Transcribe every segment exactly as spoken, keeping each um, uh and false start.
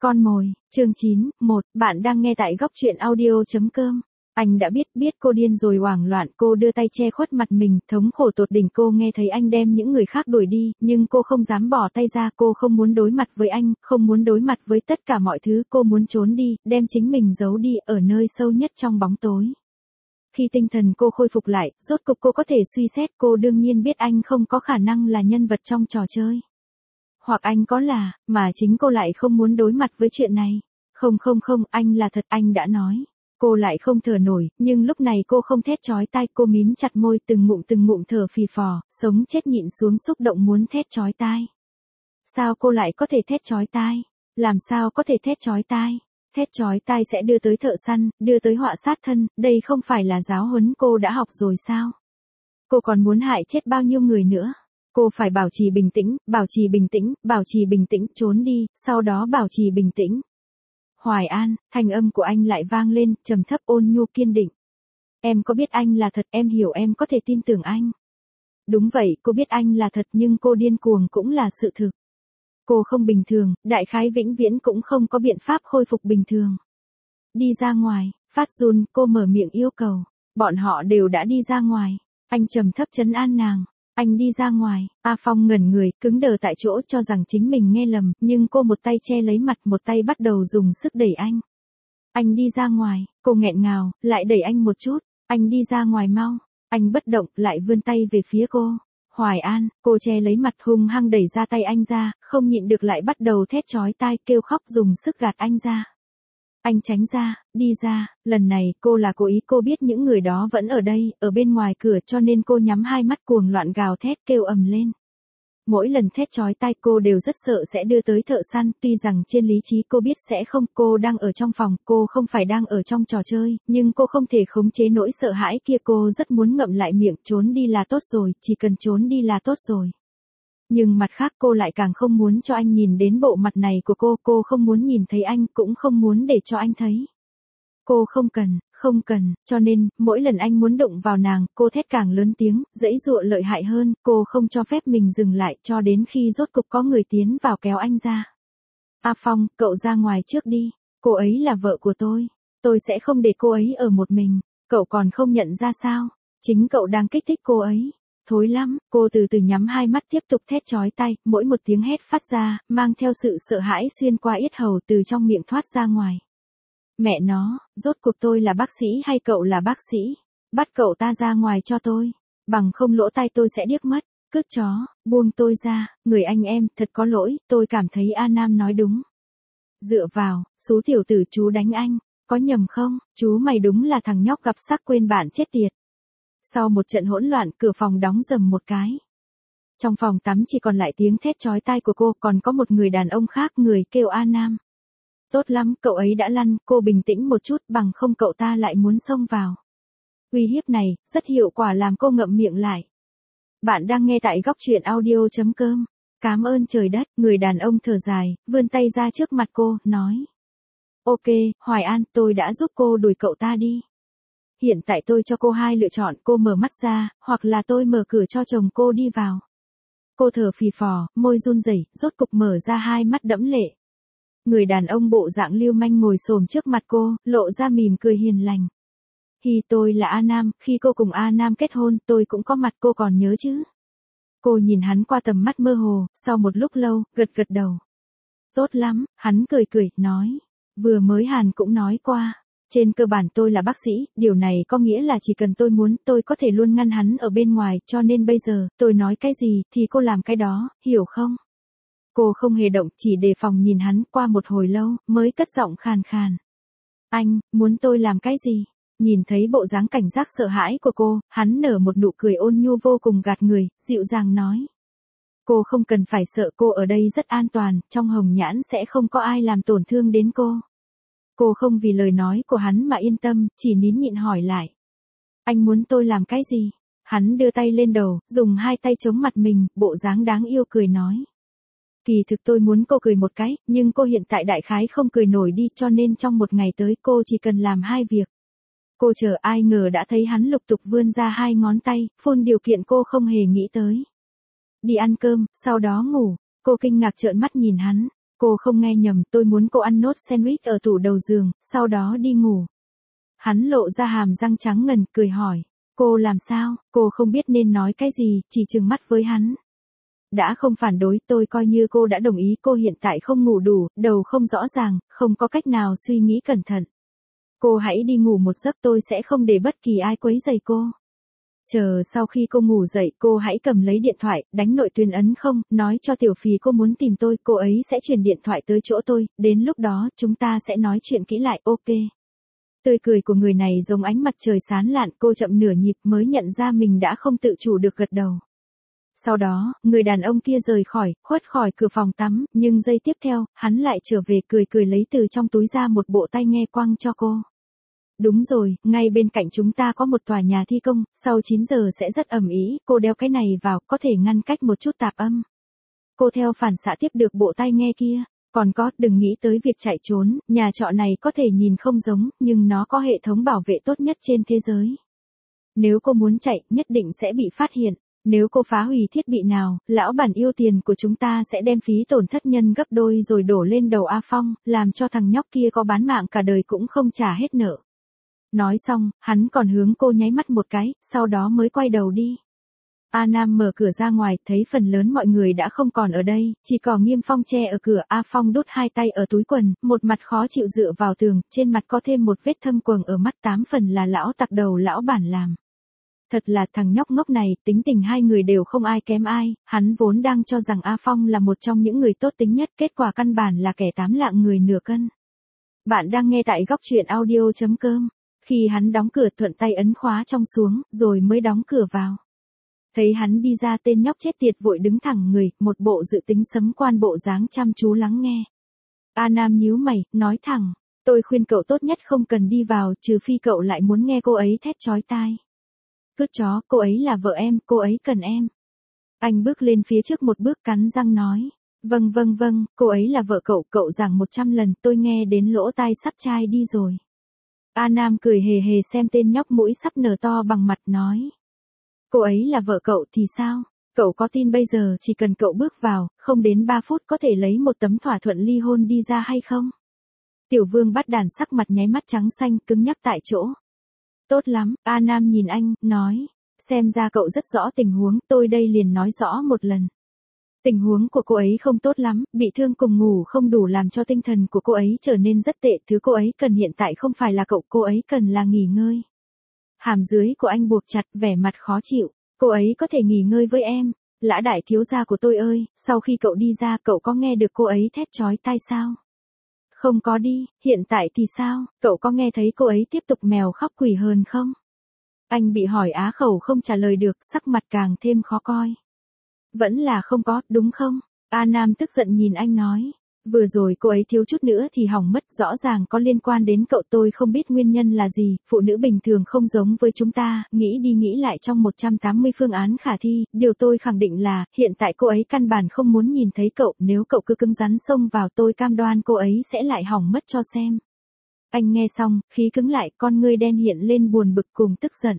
Con mồi, chương chín, một, bạn đang nghe tại góc truyện audio.com. Anh đã biết, biết cô điên rồi hoảng loạn, cô đưa tay che khuất mặt mình, thống khổ tột đỉnh. Cô nghe thấy anh đem những người khác đuổi đi, nhưng cô không dám bỏ tay ra, cô không muốn đối mặt với anh, không muốn đối mặt với tất cả mọi thứ, cô muốn trốn đi, đem chính mình giấu đi, ở nơi sâu nhất trong bóng tối. Khi tinh thần cô khôi phục lại, rốt cục cô có thể suy xét, cô đương nhiên biết anh không có khả năng là nhân vật trong trò chơi. Hoặc anh có là, mà chính cô lại không muốn đối mặt với chuyện này. Không không không, anh là thật, anh đã nói. Cô lại không thở nổi, nhưng lúc này cô không thét chói tai, cô mím chặt môi, từng ngụm từng ngụm thở phì phò, sống chết nhịn xuống xúc động muốn thét chói tai. Sao cô lại có thể thét chói tai? Làm sao có thể thét chói tai? Thét chói tai sẽ đưa tới thợ săn, đưa tới họa sát thân, đây không phải là giáo huấn cô đã học rồi sao? Cô còn muốn hại chết bao nhiêu người nữa? Cô phải bảo trì bình tĩnh, bảo trì bình tĩnh, bảo trì bình tĩnh, trốn đi, sau đó bảo trì bình tĩnh. Hoài An, thanh âm của anh lại vang lên, trầm thấp ôn nhu kiên định. Em có biết anh là thật, em hiểu em có thể tin tưởng anh. Đúng vậy, cô biết anh là thật nhưng cô điên cuồng cũng là sự thực. Cô không bình thường, đại khái vĩnh viễn cũng không có biện pháp khôi phục bình thường. Đi ra ngoài, phát run, cô mở miệng yêu cầu. Bọn họ đều đã đi ra ngoài. Anh trầm thấp trấn an nàng. Anh đi ra ngoài, A Phong ngẩn người, cứng đờ tại chỗ cho rằng chính mình nghe lầm, nhưng cô một tay che lấy mặt, một tay bắt đầu dùng sức đẩy anh. Anh đi ra ngoài, cô nghẹn ngào, lại đẩy anh một chút, anh đi ra ngoài mau, anh bất động, lại vươn tay về phía cô. Hoài An, cô che lấy mặt hung hăng đẩy ra tay anh ra, không nhịn được lại bắt đầu thét chói tai kêu khóc dùng sức gạt anh ra. Anh tránh ra, đi ra, lần này cô là cố ý, cô biết những người đó vẫn ở đây, ở bên ngoài cửa cho nên cô nhắm hai mắt cuồng loạn gào thét kêu ầm lên. Mỗi lần thét chói tai cô đều rất sợ sẽ đưa tới thợ săn, tuy rằng trên lý trí cô biết sẽ không, cô đang ở trong phòng, cô không phải đang ở trong trò chơi, nhưng cô không thể khống chế nỗi sợ hãi kia, cô rất muốn ngậm lại miệng, trốn đi là tốt rồi, chỉ cần trốn đi là tốt rồi. Nhưng mặt khác cô lại càng không muốn cho anh nhìn đến bộ mặt này của cô, cô không muốn nhìn thấy anh, cũng không muốn để cho anh thấy. Cô không cần, không cần, cho nên, mỗi lần anh muốn đụng vào nàng, cô thét càng lớn tiếng, giãy giụa lợi hại hơn, cô không cho phép mình dừng lại, cho đến khi rốt cục có người tiến vào kéo anh ra. A Phong, cậu ra ngoài trước đi, cô ấy là vợ của tôi, tôi sẽ không để cô ấy ở một mình, cậu còn không nhận ra sao, chính cậu đang kích thích cô ấy. Thối lắm, cô từ từ nhắm hai mắt tiếp tục thét chói tai, mỗi một tiếng hét phát ra, mang theo sự sợ hãi xuyên qua yết hầu từ trong miệng thoát ra ngoài. Mẹ nó, rốt cuộc tôi là bác sĩ hay cậu là bác sĩ? Bắt cậu ta ra ngoài cho tôi, bằng không lỗ tai tôi sẽ điếc mất, cướp chó, buông tôi ra, người anh em, thật có lỗi, tôi cảm thấy A Nam nói đúng. Dựa vào, số tiểu tử chú đánh anh, có nhầm không, chú mày đúng là thằng nhóc gặp sắc quên bạn chết tiệt. Sau một trận hỗn loạn, cửa phòng đóng rầm một cái. Trong phòng tắm chỉ còn lại tiếng thét chói tai của cô, còn có một người đàn ông khác, người kêu A Nam. Tốt lắm, cậu ấy đã lăn, cô bình tĩnh một chút, bằng không cậu ta lại muốn xông vào. Uy hiếp này, rất hiệu quả làm cô ngậm miệng lại. Bạn đang nghe tại góc truyện audio.com. Cám ơn trời đất, người đàn ông thở dài, vươn tay ra trước mặt cô, nói. Ok, Hoài An, tôi đã giúp cô đuổi cậu ta đi. Hiện tại tôi cho cô hai lựa chọn, cô mở mắt ra, hoặc là tôi mở cửa cho chồng cô đi vào. Cô thở phì phò, môi run rẩy, rốt cục mở ra hai mắt đẫm lệ. Người đàn ông bộ dạng lưu manh ngồi xổm trước mặt cô, lộ ra mỉm cười hiền lành. Hi, tôi là A Nam, khi cô cùng A Nam kết hôn, tôi cũng có mặt, cô còn nhớ chứ? Cô nhìn hắn qua tầm mắt mơ hồ, sau một lúc lâu, gật gật đầu. Tốt lắm, hắn cười cười, nói. Vừa mới Hàn cũng nói qua. Trên cơ bản tôi là bác sĩ, điều này có nghĩa là chỉ cần tôi muốn, tôi có thể luôn ngăn hắn ở bên ngoài, cho nên bây giờ, tôi nói cái gì, thì cô làm cái đó, hiểu không? Cô không hề động, chỉ đề phòng nhìn hắn, qua một hồi lâu, mới cất giọng khàn khàn. Anh, muốn tôi làm cái gì? Nhìn thấy bộ dáng cảnh giác sợ hãi của cô, hắn nở một nụ cười ôn nhu vô cùng gạt người, dịu dàng nói. Cô không cần phải sợ, cô ở đây rất an toàn, trong hồng nhãn sẽ không có ai làm tổn thương đến cô. Cô không vì lời nói của hắn mà yên tâm, chỉ nín nhịn hỏi lại. Anh muốn tôi làm cái gì? Hắn đưa tay lên đầu, dùng hai tay chống mặt mình, bộ dáng đáng yêu cười nói. Kỳ thực tôi muốn cô cười một cái, nhưng cô hiện tại đại khái không cười nổi đi, cho nên trong một ngày tới cô chỉ cần làm hai việc. Cô chờ, ai ngờ đã thấy hắn lục tục vươn ra hai ngón tay, phun điều kiện cô không hề nghĩ tới. Đi ăn cơm, sau đó ngủ. Cô kinh ngạc trợn mắt nhìn hắn. cô không nghe nhầm, tôi muốn cô ăn nốt sandwich ở tủ đầu giường, sau đó đi ngủ. Hắn lộ ra hàm răng trắng ngần, cười hỏi. Cô làm sao? Cô không biết nên nói cái gì, chỉ trừng mắt với hắn. Đã không phản đối, tôi coi như cô đã đồng ý, cô hiện tại không ngủ đủ, đầu không rõ ràng, không có cách nào suy nghĩ cẩn thận. Cô hãy đi ngủ một giấc, tôi sẽ không để bất kỳ ai quấy rầy cô. Chờ sau khi cô ngủ dậy, cô hãy cầm lấy điện thoại, đánh nội tuyến ấn không, nói cho Tiểu Phì cô muốn tìm tôi, cô ấy sẽ truyền điện thoại tới chỗ tôi, đến lúc đó, chúng ta sẽ nói chuyện kỹ lại, ok. Tươi cười của người này giống ánh mặt trời sáng lạn, cô chậm nửa nhịp mới nhận ra mình đã không tự chủ được gật đầu. Sau đó, người đàn ông kia rời khỏi, khuất khỏi cửa phòng tắm, nhưng giây tiếp theo, hắn lại trở về cười cười lấy từ trong túi ra một bộ tai nghe quăng cho cô. Đúng rồi, ngay bên cạnh chúng ta có một tòa nhà thi công, sau chín giờ sẽ rất ầm ĩ, cô đeo cái này vào, có thể ngăn cách một chút tạp âm. Cô theo phản xạ tiếp được bộ tai nghe kia. Còn có, đừng nghĩ tới việc chạy trốn, nhà trọ này có thể nhìn không giống, nhưng nó có hệ thống bảo vệ tốt nhất trên thế giới. Nếu cô muốn chạy, nhất định sẽ bị phát hiện. Nếu cô phá hủy thiết bị nào, lão bản yêu tiền của chúng ta sẽ đem phí tổn thất nhân gấp đôi rồi đổ lên đầu A Phong, làm cho thằng nhóc kia có bán mạng cả đời cũng không trả hết nợ. Nói xong, hắn còn hướng cô nháy mắt một cái, sau đó mới quay đầu đi. A Nam mở cửa ra ngoài, thấy phần lớn mọi người đã không còn ở đây, chỉ còn Nghiêm Phong che ở cửa. A Phong đút hai tay ở túi quần, một mặt khó chịu dựa vào tường, trên mặt có thêm một vết thâm quầng ở mắt, tám phần là lão tặc đầu lão bản làm. Thật là thằng nhóc ngốc này, tính tình hai người đều không ai kém ai, hắn vốn đang cho rằng A Phong là một trong những người tốt tính nhất, kết quả căn bản là kẻ tám lạng người nửa cân. Bạn đang nghe tại góc truyện audio chấm com. Khi hắn đóng cửa thuận tay ấn khóa trong xuống, rồi mới đóng cửa vào. Thấy hắn đi ra, tên nhóc chết tiệt vội đứng thẳng người, một bộ dự tính sấm quan bộ dáng chăm chú lắng nghe. A Nam nhíu mày, nói thẳng, tôi khuyên cậu tốt nhất không cần đi vào, trừ phi cậu lại muốn nghe cô ấy thét chói tai. Cướp chó, cô ấy là vợ em, cô ấy cần em. Anh bước lên phía trước một bước cắn răng nói. Vâng vâng vâng, cô ấy là vợ cậu, cậu giảng một trăm lần, tôi nghe đến lỗ tai sắp chai đi rồi. A Nam cười hề hề xem tên nhóc mũi sắp nở to bằng mặt nói. Cô ấy là vợ cậu thì sao? Cậu có tin bây giờ chỉ cần cậu bước vào, không đến ba phút có thể lấy một tấm thỏa thuận ly hôn đi ra hay không? Tiểu Vương bắt đàn sắc mặt nháy mắt trắng xanh, cứng nhắc tại chỗ. Tốt lắm, A Nam nhìn anh, nói. Xem ra cậu rất rõ tình huống, tôi đây liền nói rõ một lần. Tình huống của cô ấy không tốt lắm, bị thương cùng ngủ không đủ làm cho tinh thần của cô ấy trở nên rất tệ. Thứ cô ấy cần hiện tại không phải là cậu, cô ấy cần là nghỉ ngơi. Hàm dưới của anh buộc chặt, vẻ mặt khó chịu. Cô ấy có thể nghỉ ngơi với em. Lã đại thiếu gia của tôi ơi, sau khi cậu đi ra, cậu có nghe được cô ấy thét chói tai sao? Không có đi, hiện tại thì sao, cậu có nghe thấy cô ấy tiếp tục mèo khóc quỷ hờn không? Anh bị hỏi á khẩu không trả lời được, sắc mặt càng thêm khó coi. Vẫn là không có, đúng không? A Nam tức giận nhìn anh nói. Vừa rồi cô ấy thiếu chút nữa thì hỏng mất, rõ ràng có liên quan đến cậu, tôi không biết nguyên nhân là gì, phụ nữ bình thường không giống với chúng ta, nghĩ đi nghĩ lại trong một trăm tám mươi phương án khả thi, điều tôi khẳng định là, hiện tại cô ấy căn bản không muốn nhìn thấy cậu, nếu cậu cứ cứng rắn xông vào tôi cam đoan cô ấy sẽ lại hỏng mất cho xem. Anh nghe xong, khí cứng lại, con ngươi đen hiện lên buồn bực cùng tức giận.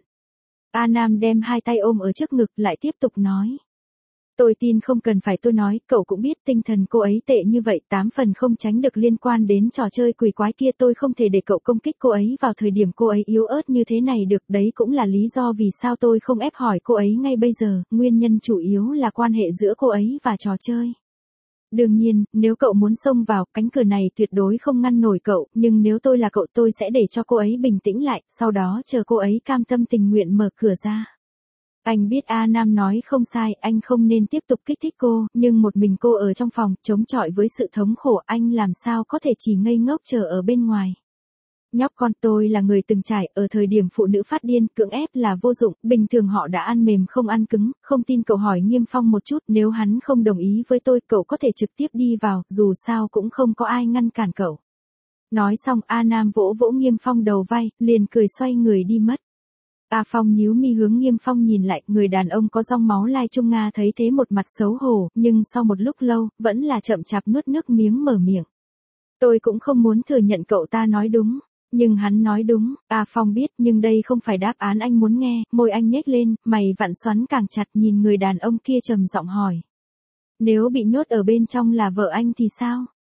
A Nam đem hai tay ôm ở trước ngực lại tiếp tục nói. Tôi tin không cần phải tôi nói, cậu cũng biết tinh thần cô ấy tệ như vậy, tám phần không tránh được liên quan đến trò chơi quỷ quái kia, tôi không thể để cậu công kích cô ấy vào thời điểm cô ấy yếu ớt như thế này được, đấy cũng là lý do vì sao tôi không ép hỏi cô ấy ngay bây giờ, nguyên nhân chủ yếu là quan hệ giữa cô ấy và trò chơi. Đương nhiên, nếu cậu muốn xông vào, cánh cửa này tuyệt đối không ngăn nổi cậu, nhưng nếu tôi là cậu tôi sẽ để cho cô ấy bình tĩnh lại, sau đó chờ cô ấy cam tâm tình nguyện mở cửa ra. Anh biết A Nam nói không sai, anh không nên tiếp tục kích thích cô, nhưng một mình cô ở trong phòng, chống chọi với sự thống khổ, anh làm sao có thể chỉ ngây ngốc chờ ở bên ngoài. Nhóc con, tôi là người từng trải, ở thời điểm phụ nữ phát điên, cưỡng ép là vô dụng, bình thường họ đã ăn mềm không ăn cứng, không tin cậu hỏi Nghiêm Phong một chút, nếu hắn không đồng ý với tôi, cậu có thể trực tiếp đi vào, dù sao cũng không có ai ngăn cản cậu. Nói xong, A Nam vỗ vỗ Nghiêm Phong đầu vai, liền cười xoay người đi mất. A Phong nhíu mi hướng Nghiêm Phong nhìn lại, người đàn ông có dòng máu lai Trung Nga thấy thế một mặt xấu hổ, nhưng sau một lúc lâu, vẫn là chậm chạp nuốt nước miếng mở miệng. Tôi cũng không muốn thừa nhận cậu ta nói đúng, nhưng hắn nói đúng, A Phong biết, nhưng đây không phải đáp án anh muốn nghe, môi anh nhếch lên, mày vặn xoắn càng chặt nhìn người đàn ông kia trầm giọng hỏi. Nếu bị nhốt ở bên trong là vợ anh thì sao?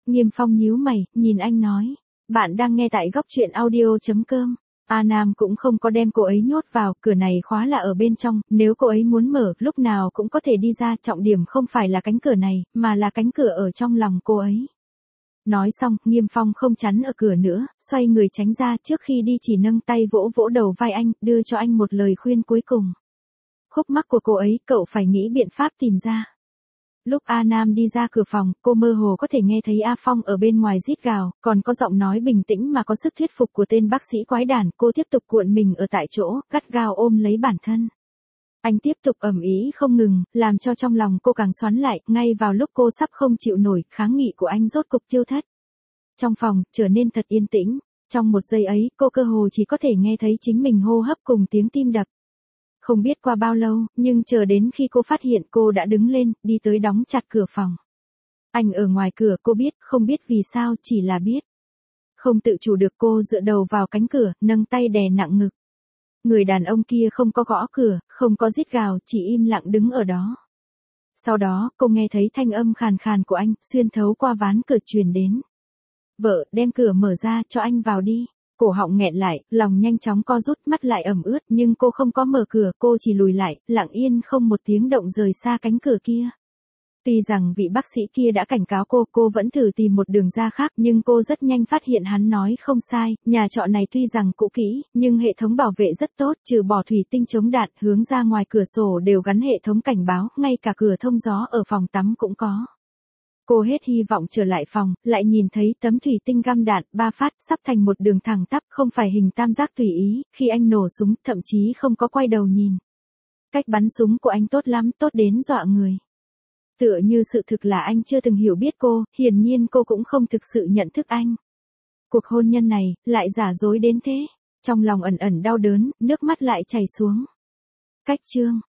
Nghiêm Phong nhíu mày, nhìn anh nói. Bạn đang nghe tại góc chuyện audio.com. A Nam cũng không có đem cô ấy nhốt vào, cửa này khóa là ở bên trong, nếu cô ấy muốn mở, lúc nào cũng có thể đi ra, trọng điểm không phải là cánh cửa này, mà là cánh cửa ở trong lòng cô ấy. Nói xong, Nghiêm Phong không chắn ở cửa nữa, xoay người tránh ra, trước khi đi chỉ nâng tay vỗ vỗ đầu vai anh, đưa cho anh một lời khuyên cuối cùng. Khúc mắc của cô ấy, cậu phải nghĩ biện pháp tìm ra. Lúc A Nam đi ra cửa phòng, cô mơ hồ có thể nghe thấy A Phong ở bên ngoài rít gào, còn có giọng nói bình tĩnh mà có sức thuyết phục của tên bác sĩ quái đản, cô tiếp tục cuộn mình ở tại chỗ, gắt gao ôm lấy bản thân. Anh tiếp tục ầm ĩ không ngừng, làm cho trong lòng cô càng xoắn lại, ngay vào lúc cô sắp không chịu nổi, kháng nghị của anh rốt cục tiêu thất. Trong phòng, trở nên thật yên tĩnh, trong một giây ấy, cô cơ hồ chỉ có thể nghe thấy chính mình hô hấp cùng tiếng tim đập. Không biết qua bao lâu, nhưng chờ đến khi cô phát hiện cô đã đứng lên, đi tới đóng chặt cửa phòng. Anh ở ngoài cửa, cô biết, không biết vì sao, chỉ là biết. Không tự chủ được, cô dựa đầu vào cánh cửa, nâng tay đè nặng ngực. Người đàn ông kia không có gõ cửa, không có rít gào, chỉ im lặng đứng ở đó. Sau đó, cô nghe thấy thanh âm khàn khàn của anh, xuyên thấu qua ván cửa truyền đến. Vợ, đem cửa mở ra, cho anh vào đi. Cổ họng nghẹn lại, lòng nhanh chóng co rút, mắt lại ẩm ướt, nhưng cô không có mở cửa, cô chỉ lùi lại, lặng yên không một tiếng động rời xa cánh cửa kia. Tuy rằng vị bác sĩ kia đã cảnh cáo cô, cô vẫn thử tìm một đường ra khác, nhưng cô rất nhanh phát hiện hắn nói không sai, nhà trọ này tuy rằng cũ kỹ, nhưng hệ thống bảo vệ rất tốt, trừ bỏ thủy tinh chống đạn, hướng ra ngoài cửa sổ đều gắn hệ thống cảnh báo, ngay cả cửa thông gió ở phòng tắm cũng có. Cô hết hy vọng trở lại phòng, lại nhìn thấy tấm thủy tinh găm đạn, ba phát, sắp thành một đường thẳng tắp, không phải hình tam giác tùy ý, khi anh nổ súng, thậm chí không có quay đầu nhìn. Cách bắn súng của anh tốt lắm, tốt đến dọa người. Tựa như sự thực là anh chưa từng hiểu biết cô, hiển nhiên cô cũng không thực sự nhận thức anh. Cuộc hôn nhân này, lại giả dối đến thế. Trong lòng ẩn ẩn đau đớn, nước mắt lại chảy xuống. Cách chương